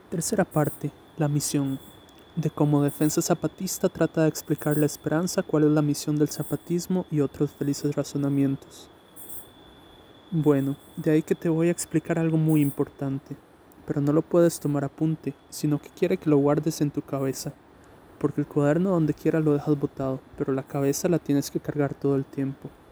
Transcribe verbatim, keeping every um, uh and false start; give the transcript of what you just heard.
Tercera parte, la misión. De cómo Defensa Zapatista trata de explicar la esperanza, cuál es la misión del zapatismo y otros felices razonamientos. Bueno, de ahí que te voy a explicar algo muy importante, pero no lo puedes tomar apunte, sino que quiere que lo guardes en tu cabeza, porque el cuaderno donde quiera lo dejas botado, pero la cabeza la tienes que cargar todo el tiempo.